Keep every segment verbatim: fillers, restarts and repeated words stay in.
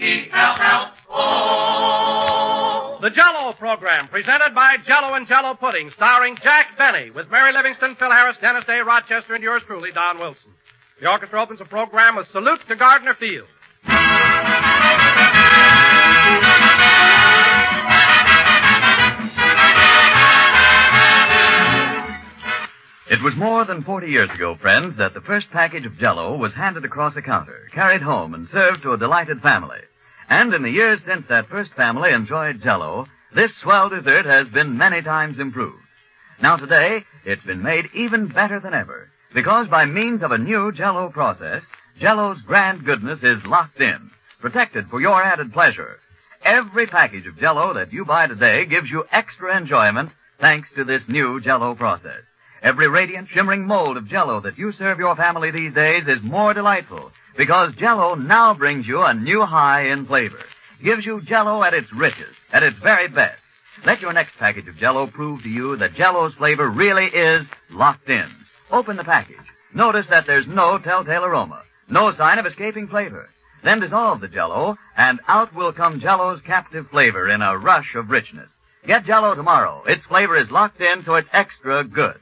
E L L O. The Jell-O program, presented by Jell-O and Jell-O Pudding, starring Jack Benny, with Mary Livingston, Phil Harris, Dennis Day, Rochester, and yours truly, Don Wilson. The orchestra opens the program with Salute to Gardner Field. It was more than forty years ago, friends, that the first package of Jell-O was handed across a counter, carried home, and served to a delighted family. And in the years since that first family enjoyed Jell-O, this swell dessert has been many times improved. Now today, it's been made even better than ever, because by means of a new Jell-O process, Jell-O's grand goodness is locked in, protected for your added pleasure. Every package of Jell-O that you buy today gives you extra enjoyment thanks to this new Jell-O process. Every radiant, shimmering mold of Jell-O that you serve your family these days is more delightful, because Jell-O now brings you a new high in flavor. Gives you Jell-O at its richest, at its very best. Let your next package of Jell-O prove to you that Jell-O's flavor really is locked in. Open the package. Notice that there's no telltale aroma, no sign of escaping flavor. Then dissolve the Jell-O, and out will come Jell-O's captive flavor in a rush of richness. Get Jell-O tomorrow. Its flavor is locked in, so it's extra good.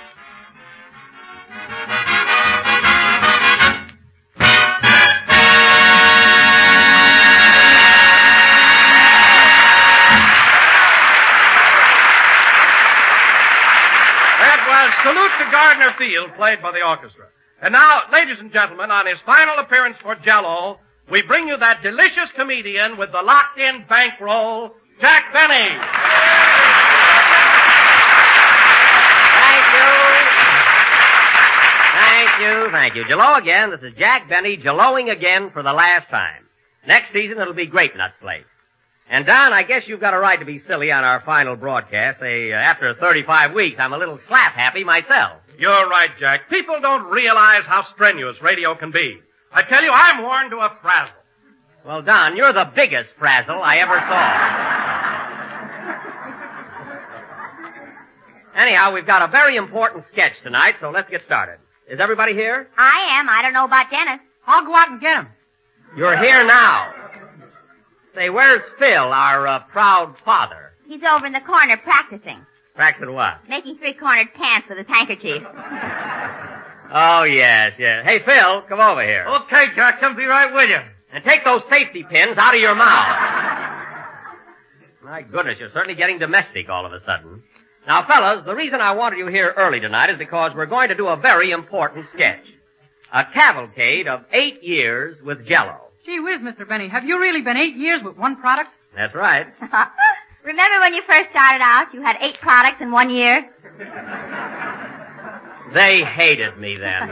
Salute to Gardner Field, played by the orchestra. And now, ladies and gentlemen, on his final appearance for Jell-O, we bring you that delicious comedian with the locked-in bankroll, Jack Benny. Thank you. Thank you, thank you. Jell-O again. This is Jack Benny, Jell-Oing again for the last time. Next season, it'll be Grape Nuts Flakes. And, Don, I guess you've got a right to be silly on our final broadcast. Say, uh, after thirty-five weeks, I'm a little slap-happy myself. You're right, Jack. People don't realize how strenuous radio can be. I tell you, I'm worn to a frazzle. Well, Don, you're the biggest frazzle I ever saw. Anyhow, we've got a very important sketch tonight, so let's get started. Is everybody here? I am. I don't know about Dennis. I'll go out and get him. You're here now. Say, where's Phil, our uh, proud father? He's over in the corner practicing. Practicing what? Making three-cornered pants with his handkerchief. Oh, yes, yes. Hey, Phil, come over here. Okay, Jack, I'll be right with you. And take those safety pins out of your mouth. My goodness, you're certainly getting domestic all of a sudden. Now, fellas, the reason I wanted you here early tonight is because we're going to do a very important sketch. A cavalcade of eight years with Jell-O. Gee whiz, Mister Benny, have you really been eight years with one product? That's right. Remember when you first started out, you had eight products in one year? They hated me then.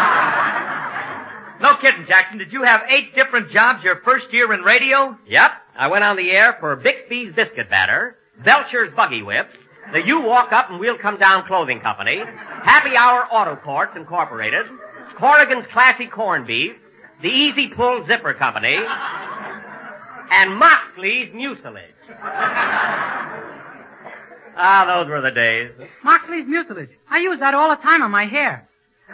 No kidding, Jackson. Did you have eight different jobs your first year in radio? Yep. I went on the air for Bixby's Biscuit Batter, Belcher's Buggy Whip, the You Walk Up and We'll Come Down Clothing Company, Happy Hour Auto Courts Incorporated, Corrigan's Classy Corned Beef, the Easy Pull Zipper Company, and Moxley's Mucilage. Ah, those were the days. Moxley's Mucilage. I use that all the time on my hair.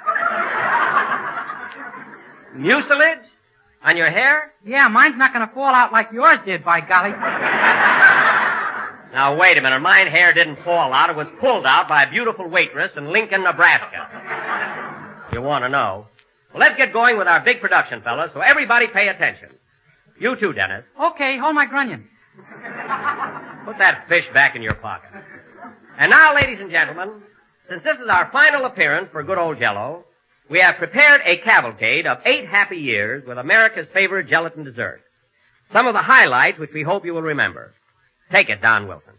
Mucilage? On your hair? Yeah, mine's not going to fall out like yours did, by golly. Now, wait a minute. Mine hair didn't fall out. It was pulled out by a beautiful waitress in Lincoln, Nebraska. You want to know. Well, let's get going with our big production, fellas, so everybody pay attention. You too, Dennis. Okay, hold my grunion. Put that fish back in your pocket. And now, ladies and gentlemen, since this is our final appearance for good old Jell-O, we have prepared a cavalcade of eight happy years with America's favorite gelatin dessert. Some of the highlights which we hope you will remember. Take it, Don Wilson.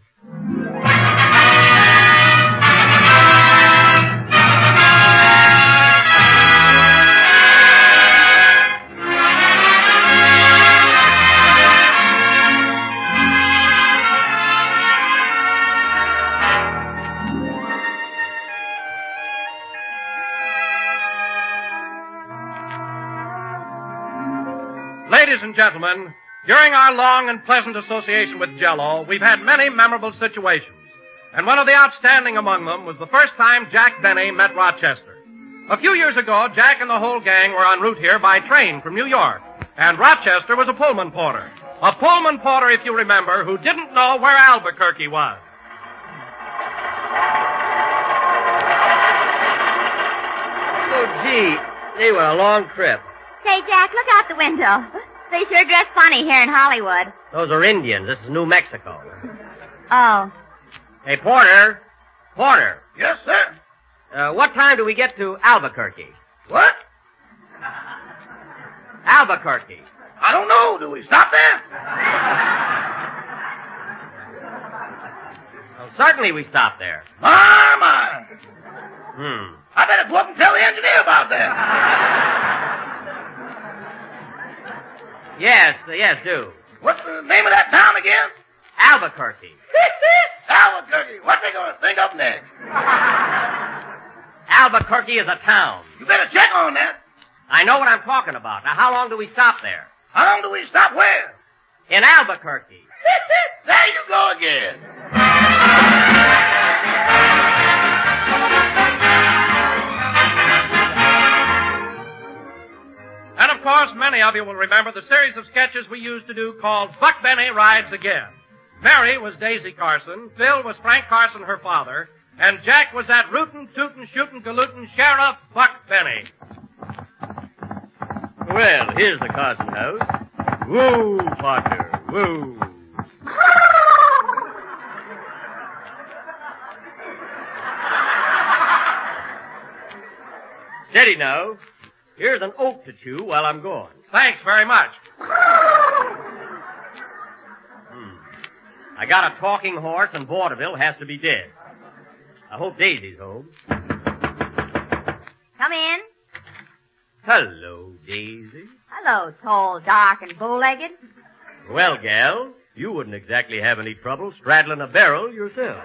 Ladies and gentlemen, during our long and pleasant association with Jell-O, we've had many memorable situations. And one of the outstanding among them was the first time Jack Benny met Rochester. A few years ago, Jack and the whole gang were en route here by train from New York. And Rochester was a Pullman porter. A Pullman porter, if you remember, who didn't know where Albuquerque was. Oh, gee, they were a long trip. Say, Jack, look out the window. They sure dress funny here in Hollywood. Those are Indians. This is New Mexico. Oh. Hey, Porter. Porter. Yes, sir. Uh, what time do we get to Albuquerque? What? Albuquerque. I don't know. Do we stop there? Well, certainly we stop there. My, my. Hmm. I better go up and tell the engineer about that. Yes, uh, yes, do. What's the name of that town again? Albuquerque. Albuquerque. What they going to think of next? Albuquerque is a town. You better check on that. I know what I'm talking about. Now, how long do we stop there? How long do we stop where? In Albuquerque. There you go again. And of course, many of you will remember the series of sketches we used to do called Buck Benny Rides Again. Mary was Daisy Carson, Phil was Frank Carson, her father, and Jack was that rootin', tootin', shootin', galootin' Sheriff Buck Benny. Well, here's the Carson house. Woo, partner, woo. Steady now. Here's an oak to chew while I'm gone. Thanks very much. Hmm. I got a talking horse, and vaudeville has to be dead. I hope Daisy's home. Come in. Hello, Daisy. Hello, tall, dark, and bow-legged. Well, gal, you wouldn't exactly have any trouble straddling a barrel yourself.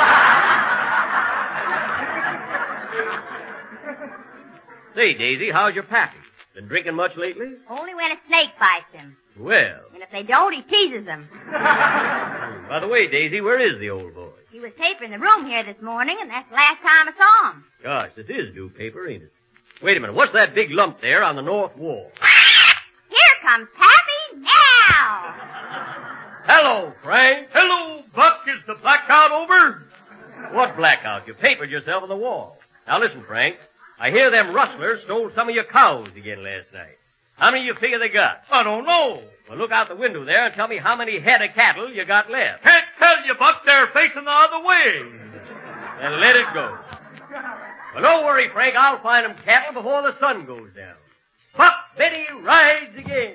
Say, Daisy, how's your pappy? Been drinking much lately? Only when a snake bites him. Well. And if they don't, he teases them. By the way, Daisy, where is the old boy? He was papering the room here this morning, and that's the last time I saw him. Gosh, this is new paper, ain't it? Wait a minute, what's that big lump there on the north wall? Here comes Pappy now. Hello, Frank. Hello, Buck. Is the blackout over? What blackout? You papered yourself on the wall. Now listen, Frank. I hear them rustlers stole some of your cows again last night. How many you figure they got? I don't know. Well, look out the window there and tell me how many head of cattle you got left. Can't tell you, Buck. They're facing the other way. Then let it go. Well, don't worry, Frank. I'll find them cattle before the sun goes down. Buck Benny rides again.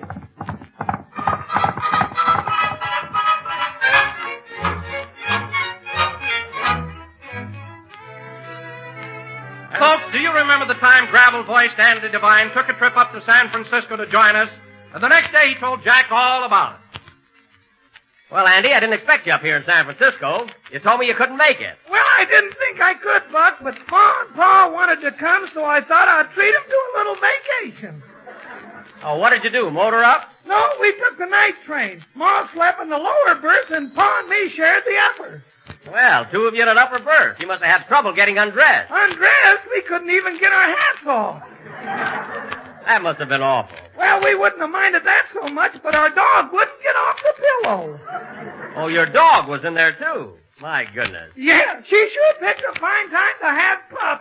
Folks, do you remember the time gravel-voiced Andy Devine took a trip up to San Francisco to join us? And the next day he told Jack all about it. Well, Andy, I didn't expect you up here in San Francisco. You told me you couldn't make it. Well, I didn't think I could, Buck, but Ma and Pa wanted to come, so I thought I'd treat them to a little vacation. Oh, what did you do, motor up? No, we took the night train. Ma slept in the lower berth, and Pa and me shared the upper. Well, two of you in an upper berth. You must have had trouble getting undressed. Undressed? We couldn't even get our hats off. That must have been awful. Well, we wouldn't have minded that so much, but our dog wouldn't get off the pillow. Oh, your dog was in there, too. My goodness. Yeah, she sure picked a fine time to have pup.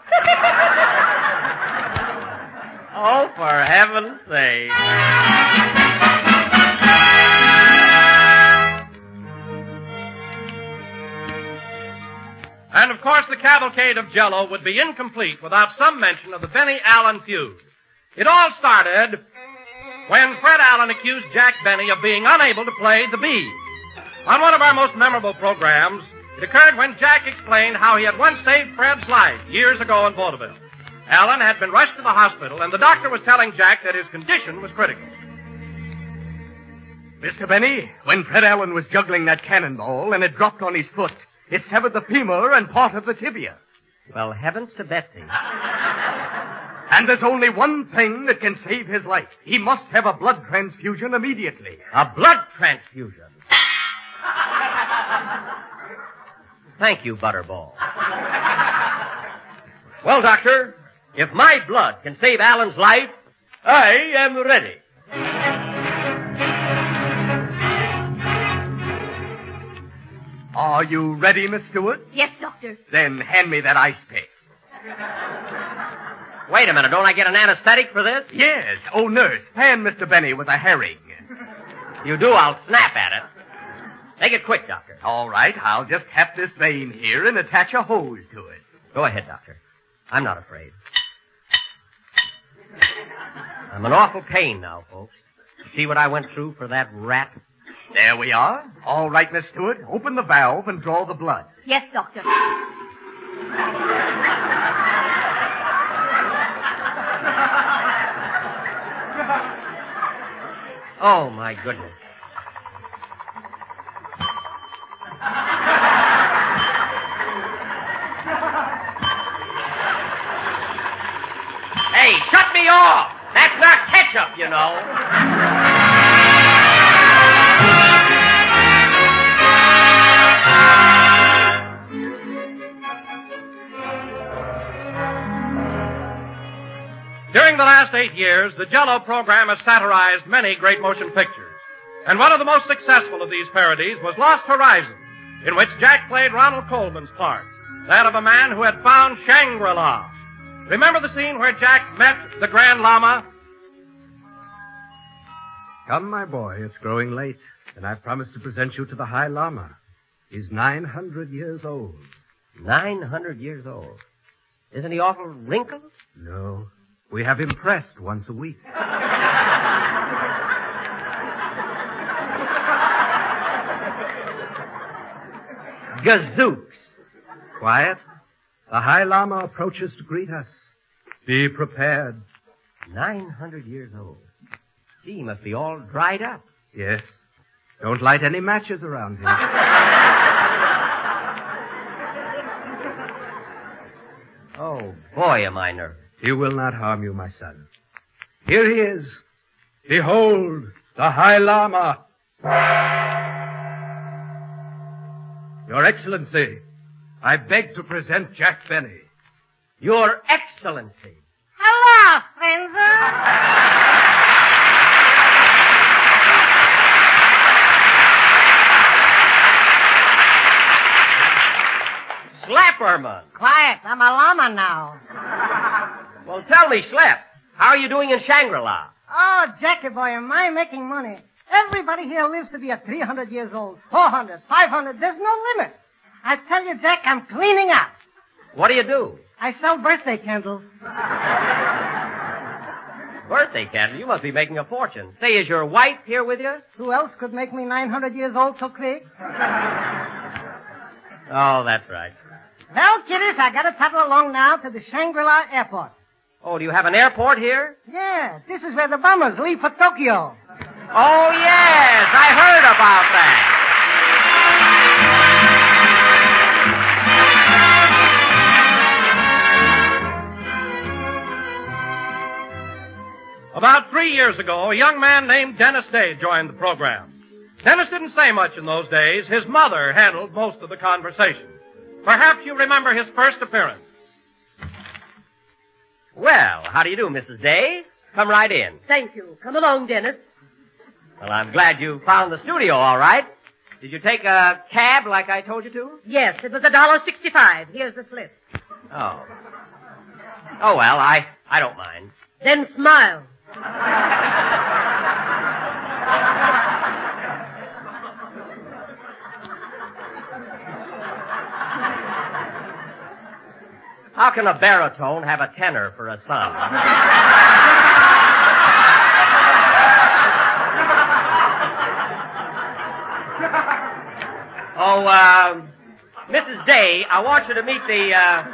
Oh, for heaven's sake. And, of course, the cavalcade of Jell-O would be incomplete without some mention of the Benny Allen feud. It all started when Fred Allen accused Jack Benny of being unable to play the bees. On one of our most memorable programs, it occurred when Jack explained how he had once saved Fred's life years ago in vaudeville. Allen had been rushed to the hospital, and the doctor was telling Jack that his condition was critical. Mister Benny, when Fred Allen was juggling that cannonball and it dropped on his foot, it severed the femur and part of the tibia. Well, heavens to Betsy. And there's only one thing that can save his life. He must have a blood transfusion immediately. A blood transfusion? Thank you, Butterball. Well, Doctor, if my blood can save Allen's life, I am ready. Are you ready, Miss Stewart? Yes, Doctor. Then hand me that ice pick. Wait a minute. Don't I get an anesthetic for this? Yes. Oh, nurse, pan Mister Benny with a herring. You do, I'll snap at it. Make it quick, Doctor. All right, I'll just tap this vein here and attach a hose to it. Go ahead, Doctor. I'm not afraid. I'm in awful pain now, folks. See what I went through for that rat? There we are. All right, Miss Stewart, open the valve and draw the blood. Yes, Doctor. Oh, my goodness. Hey, shut me off! That's not ketchup, you know. During the last eight years, the Jell-O program has satirized many great motion pictures. And one of the most successful of these parodies was Lost Horizon, in which Jack played Ronald Colman's part, that of a man who had found Shangri-La. Remember the scene where Jack met the Grand Lama? Come, my boy, it's growing late, and I've promised to present you to the High Lama. He's nine hundred years old. Nine hundred years old. Isn't he awful wrinkled? No. We have him pressed once a week. Gazooks. Quiet. The High Lama approaches to greet us. Be prepared. Nine hundred years old. Gee, he must be all dried up. Yes. Don't light any matches around him. Oh, boy, am I nervous. He will not harm you, my son. Here he is. Behold, the High Lama. Your Excellency, I beg to present Jack Benny. Your Excellency. Hello, stranger. Slapperman. Quiet. I'm a llama now. Well, tell me, Slap, how are you doing in Shangri-La? Oh, Jackie boy, am I making money? Everybody here lives to be a three hundred years old, four hundred, five hundred. There's no limit. I tell you, Jack, I'm cleaning up. What do you do? I sell birthday candles. Birthday candle? You must be making a fortune. Say, is your wife here with you? Who else could make me nine hundred years old so quick? Oh, that's right. Well, kiddies, I gotta toddle along now to the Shangri-La airport. Oh, do you have an airport here? Yeah, this is where the bombers leave for Tokyo. Oh, yes, I heard about that. About three years ago, a young man named Dennis Day joined the program. Dennis didn't say much in those days. His mother handled most of the conversation. Perhaps you remember his first appearance. Well, how do you do, Missus Day? Come right in. Thank you. Come along, Dennis. Well, I'm glad you found the studio all right. Did you take a cab like I told you to? Yes, it was a dollar sixty-five. Here's the slip. Oh. Oh, well, I, I don't mind. Then smile. How can a baritone have a tenor for a son? Oh, uh, Missus Day, I want you to meet the, uh...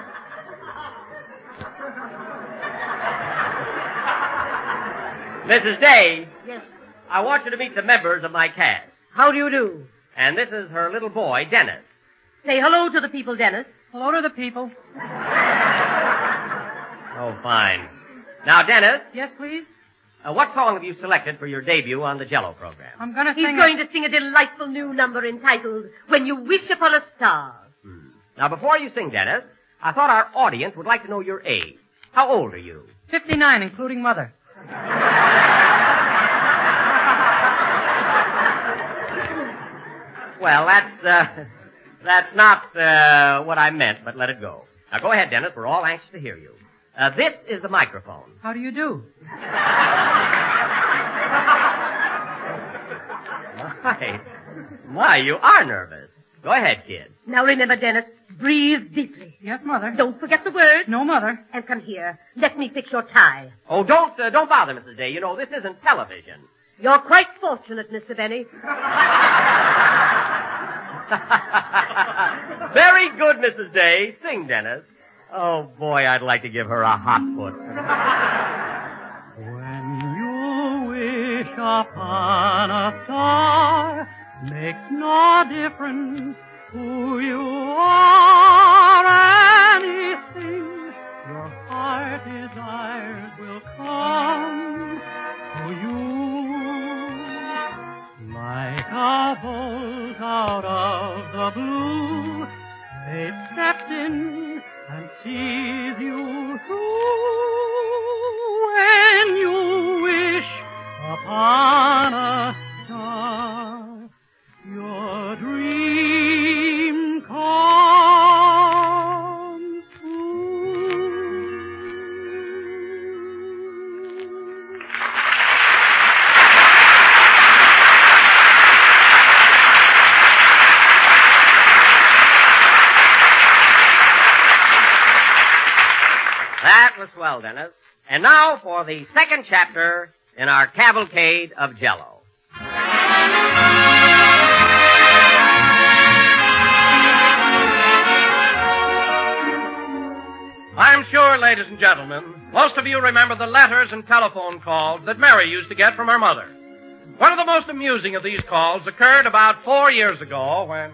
Missus Day. Yes. I want you to meet the members of my cast. How do you do? And this is her little boy, Dennis. Say hello to the people, Dennis. Hello to the people. Oh, fine. Now, Dennis. Yes, please? Uh, what song have you selected for your debut on the Jell-O program? I'm gonna He's sing going a... to sing a delightful new number entitled When You Wish Upon a Star. Hmm. Now, before you sing, Dennis, I thought our audience would like to know your age. How old are you? fifty-nine, including mother. Well, that's, uh, That's not uh, what I meant, but let it go. Now go ahead, Dennis. We're all anxious to hear you. Uh, this is the microphone. How do you do? My, my, you are nervous. Go ahead, kid. Now remember, Dennis, breathe deeply. Yes, Mother. Don't forget the words. No, Mother. And come here. Let me fix your tie. Oh, don't uh, don't bother, Missus Day. You know, this isn't television. You're quite fortunate, Mister Benny. Very good, Missus Day. Sing, Dennis. Oh, boy, I'd like to give her a hot foot. When you wish upon a star, makes no difference who you are. Anything your heart desires will come to you. Like a bolt out of the blue, fate steps in and sees you through. When you wish upon a star, your dream comes true. That was swell, Dennis. And now for the second chapter in our cavalcade of Jell-O. I'm sure, ladies and gentlemen, most of you remember the letters and telephone calls that Mary used to get from her mother. One of the most amusing of these calls occurred about four years ago when...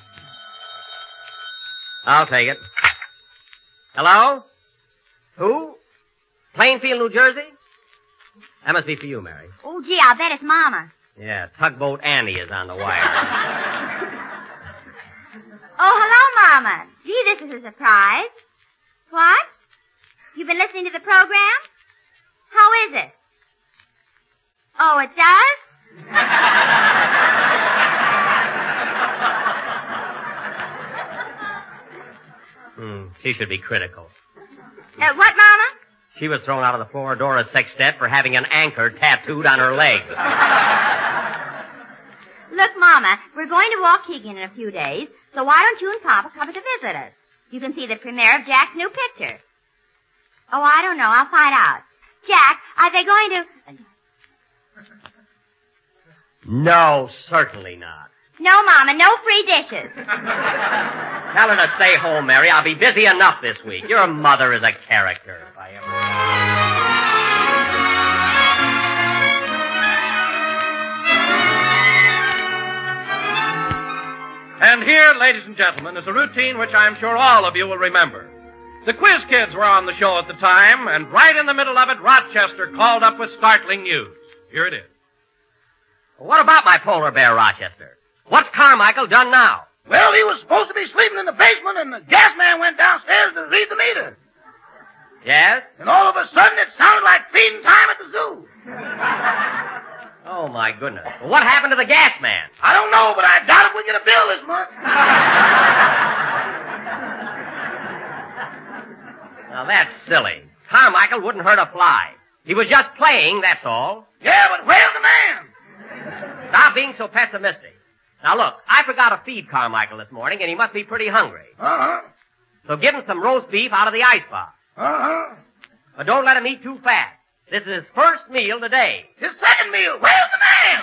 I'll take it. Hello? Who? Plainfield, New Jersey? That must be for you, Mary. Oh, gee, I'll bet it's Mama. Yeah, Tugboat Annie is on the wire. Oh, hello, Mama. Gee, this is a surprise. What? You've been listening to the program? How is it? Oh, it does? Hmm, she should be critical. Uh, what, Mama? She was thrown out of the Florodora Sextet for having an anchor tattooed on her leg. Look, Mama, we're going to Waukegan in a few days, so why don't you and Papa come to visit us? You can see the premiere of Jack's new picture. Oh, I don't know. I'll find out. Jack, are they going to... No, certainly not. No, Mama, no free dishes. Tell her to stay home, Mary. I'll be busy enough this week. Your mother is a character, if I ever... And here, ladies and gentlemen, is a routine which I'm sure all of you will remember. The Quiz Kids were on the show at the time, and right in the middle of it, Rochester called up with startling news. Here it is. What about my polar bear, Rochester? What's Carmichael done now? Well, he was supposed to be sleeping in the basement, and the gas man went downstairs to read the meter. Yes? And all of a sudden, it sounded like feeding time at the zoo. Oh, my goodness. Well, what happened to the gas man? I don't know, but I doubt if we get a bill this month. Now, that's silly. Carmichael wouldn't hurt a fly. He was just playing, that's all. Yeah, but where's the man? Stop being so pessimistic. Now, look, I forgot to feed Carmichael this morning, and he must be pretty hungry. Uh-huh. So give him some roast beef out of the icebox. Uh-huh. But don't let him eat too fast. This is his first meal today. His second meal. Where's the man?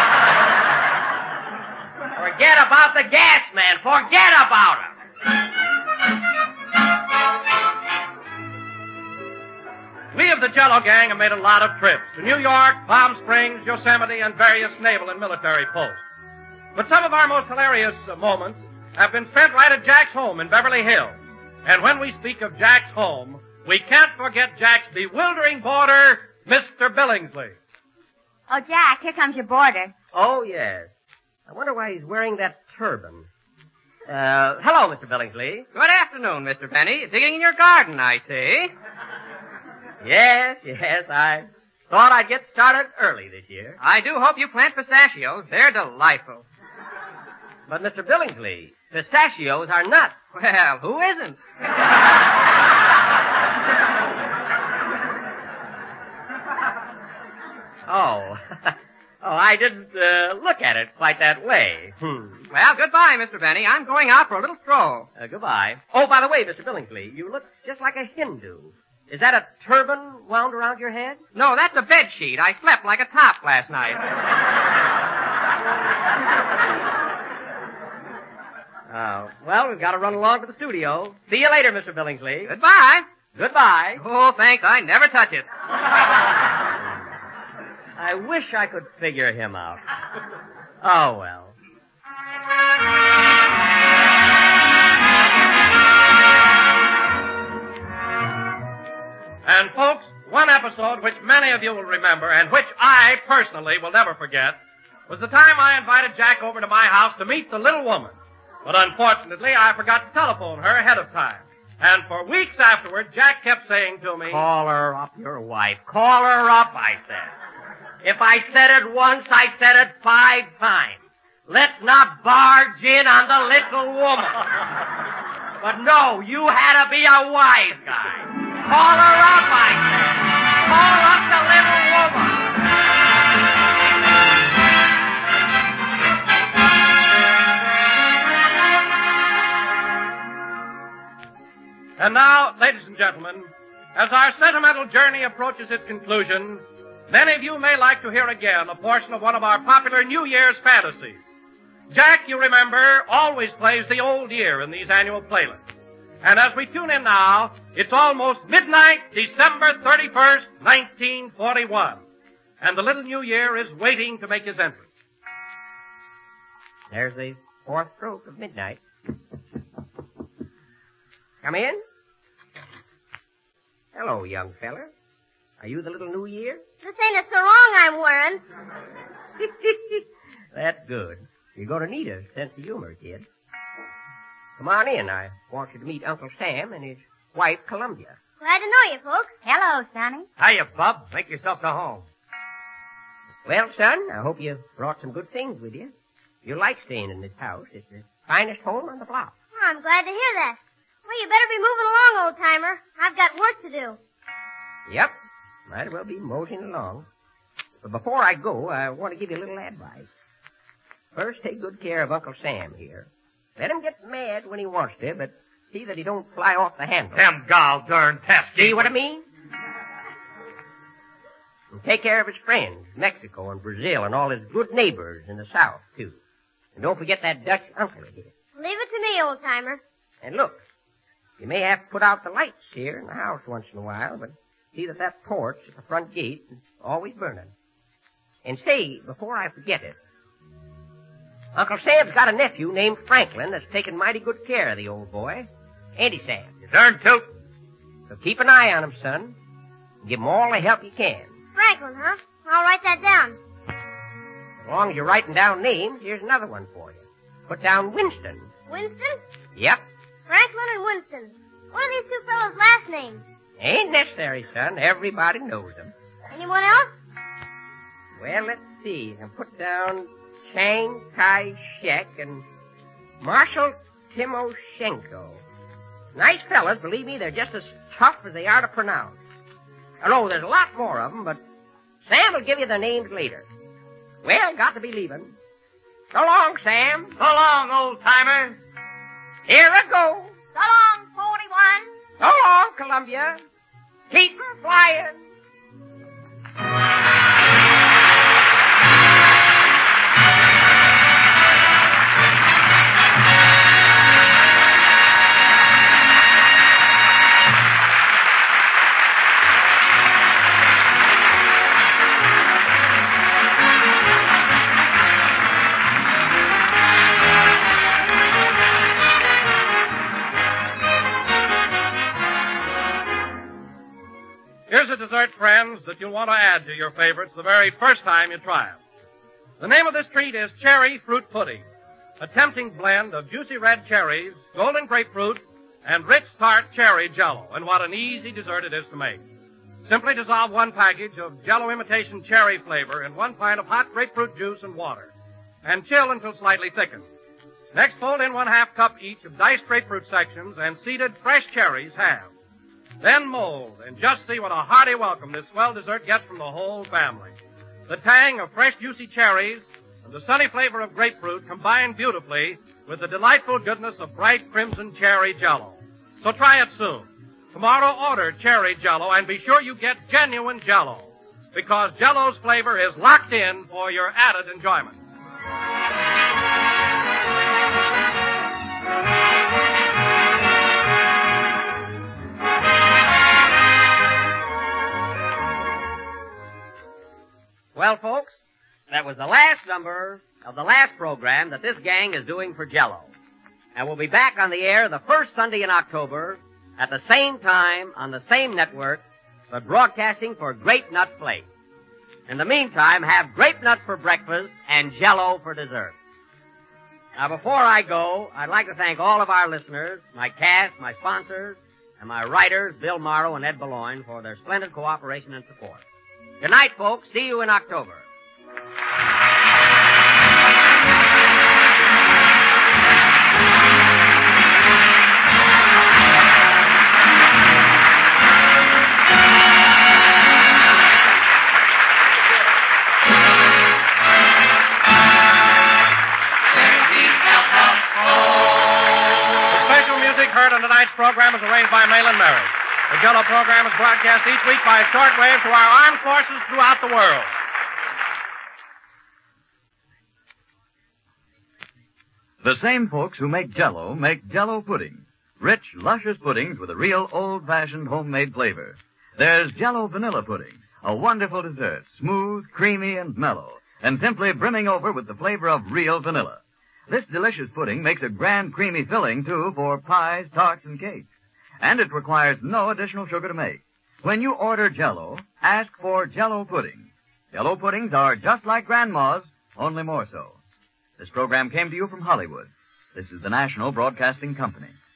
Forget about the gas man. Forget about him. We of the Jell-O Gang have made a lot of trips to New York, Palm Springs, Yosemite, and various naval and military posts. But some of our most hilarious uh, moments have been spent right at Jack's home in Beverly Hills. And when we speak of Jack's home, we can't forget Jack's bewildering boarder, Mister Billingsley. Oh, Jack, here comes your boarder. Oh, yes. I wonder why he's wearing that turban. Uh, hello, Mister Billingsley. Good afternoon, Mister Benny. Digging in your garden, I see. Yes, yes, I thought I'd get started early this year. I do hope you plant pistachios. They're delightful. But, Mister Billingsley, pistachios are nuts. Well, who isn't? Oh. Oh, I didn't uh, look at it quite that way. Hmm. Well, goodbye, Mister Benny. I'm going out for a little stroll. Uh, goodbye. Oh, by the way, Mister Billingsley, you look just like a Hindu. Is that a turban wound around your head? No, that's a bed sheet. I slept like a top last night. Oh, well, we've got to run along to the studio. See you later, Mister Billingsley. Goodbye. Goodbye. Oh, thanks. I never touch it. I wish I could figure him out. Oh, well. And, folks, one episode which many of you will remember and which I personally will never forget was the time I invited Jack over to my house to meet the little woman. But unfortunately, I forgot to telephone her ahead of time. And for weeks afterward, Jack kept saying to me, Call her up, your wife. Call her up, I said. If I said it once, I said it five times. Let's not barge in on the little woman. But no, you had to be a wise guy. Call her up, I said. Call up the little woman. And now, ladies and gentlemen, as our sentimental journey approaches its conclusion, many of you may like to hear again a portion of one of our popular New Year's fantasies. Jack, you remember, always plays the old year in these annual playlists. And as we tune in now, it's almost midnight, December thirty-first, nineteen forty-one. And the little New Year is waiting to make his entrance. There's the fourth stroke of midnight. Come in. Hello, young fella. Are you the little New Year? This ain't a sarong I'm wearing. That's good. You're going to need a sense of humor, kid. Come on in. I want you to meet Uncle Sam and his wife, Columbia. Glad to know you, folks. Hello, Sonny. Hiya, Bub. Make yourself to home. Well, son, I hope you brought some good things with you. You'll like staying in this house. It's the finest home on the block. Oh, I'm glad to hear that. Well, you better be moving along, old-timer. I've got work to do. Yep. Might as well be moseying along. But before I go, I want to give you a little advice. First, take good care of Uncle Sam here. Let him get mad when he wants to, but see that he don't fly off the handle. Them gall darn pesky. See what I mean? And take care of his friends, Mexico and Brazil, and all his good neighbors in the South, too. And don't forget that Dutch uncle of his. Leave it to me, old-timer. And look, you may have to put out the lights here in the house once in a while, but see that that porch at the front gate is always burning. And say, before I forget it, Uncle Sam's got a nephew named Franklin that's taking mighty good care of the old boy. Ain't he, Sam? You darn toot. So keep an eye on him, son. And give him all the help you can. Franklin, huh? I'll write that down. As long as you're writing down names, here's another one for you. Put down Winston. Winston? Yep. Franklin and Winston. What are these two fellows' last names? Ain't necessary, son. Everybody knows them. Anyone else? Well, let's see. I'll put down Chiang Kai-shek and Marshal Timoshenko. Nice fellas, believe me, they're just as tough as they are to pronounce. I know there's a lot more of them, but Sam will give you their names later. Well, got to be leaving. So long, Sam. So long, old-timer. Here I go. So long, forty-one. So long, Columbia. Keep 'em flying. Here's a dessert, friends, that you'll want to add to your favorites the very first time you try it. The name of this treat is Cherry Fruit Pudding, a tempting blend of juicy red cherries, golden grapefruit, and rich tart cherry jello. And what an easy dessert it is to make. Simply dissolve one package of jello imitation cherry flavor in one pint of hot grapefruit juice and water, and chill until slightly thickened. Next, fold in one half cup each of diced grapefruit sections and seeded fresh cherries halves. Then mold and just see what a hearty welcome this swell dessert gets from the whole family. The tang of fresh juicy cherries and the sunny flavor of grapefruit combine beautifully with the delightful goodness of bright crimson cherry Jell-O. So try it soon. Tomorrow order cherry Jell-O and be sure you get genuine Jell-O, because Jell-O's flavor is locked in for your added enjoyment. Well, folks, that was the last number of the last program that this gang is doing for Jell-O. And we'll be back on the air the first Sunday in October at the same time on the same network, but broadcasting for Grape Nuts Flakes. In the meantime, have grape nuts for breakfast and Jell-O for dessert. Now, before I go, I'd like to thank all of our listeners, my cast, my sponsors, and my writers, Bill Morrow and Ed Baloin, for their splendid cooperation and support. Good night, folks. See you in October. Heard on tonight's program is arranged by Malin Merritt. The Jell-O program is broadcast each week by shortwave to our armed forces throughout the world. The same folks who make Jell-O make Jell-O pudding. Rich, luscious puddings with a real old-fashioned homemade flavor. There's Jell-O vanilla pudding, a wonderful dessert, smooth, creamy, and mellow, and simply brimming over with the flavor of real vanilla. This delicious pudding makes a grand creamy filling, too, for pies, tarts, and cakes. And it requires no additional sugar to make. When you order Jell-O, ask for Jell-O pudding. Jell-O puddings are just like Grandma's, only more so. This program came to you from Hollywood. This is the National Broadcasting Company.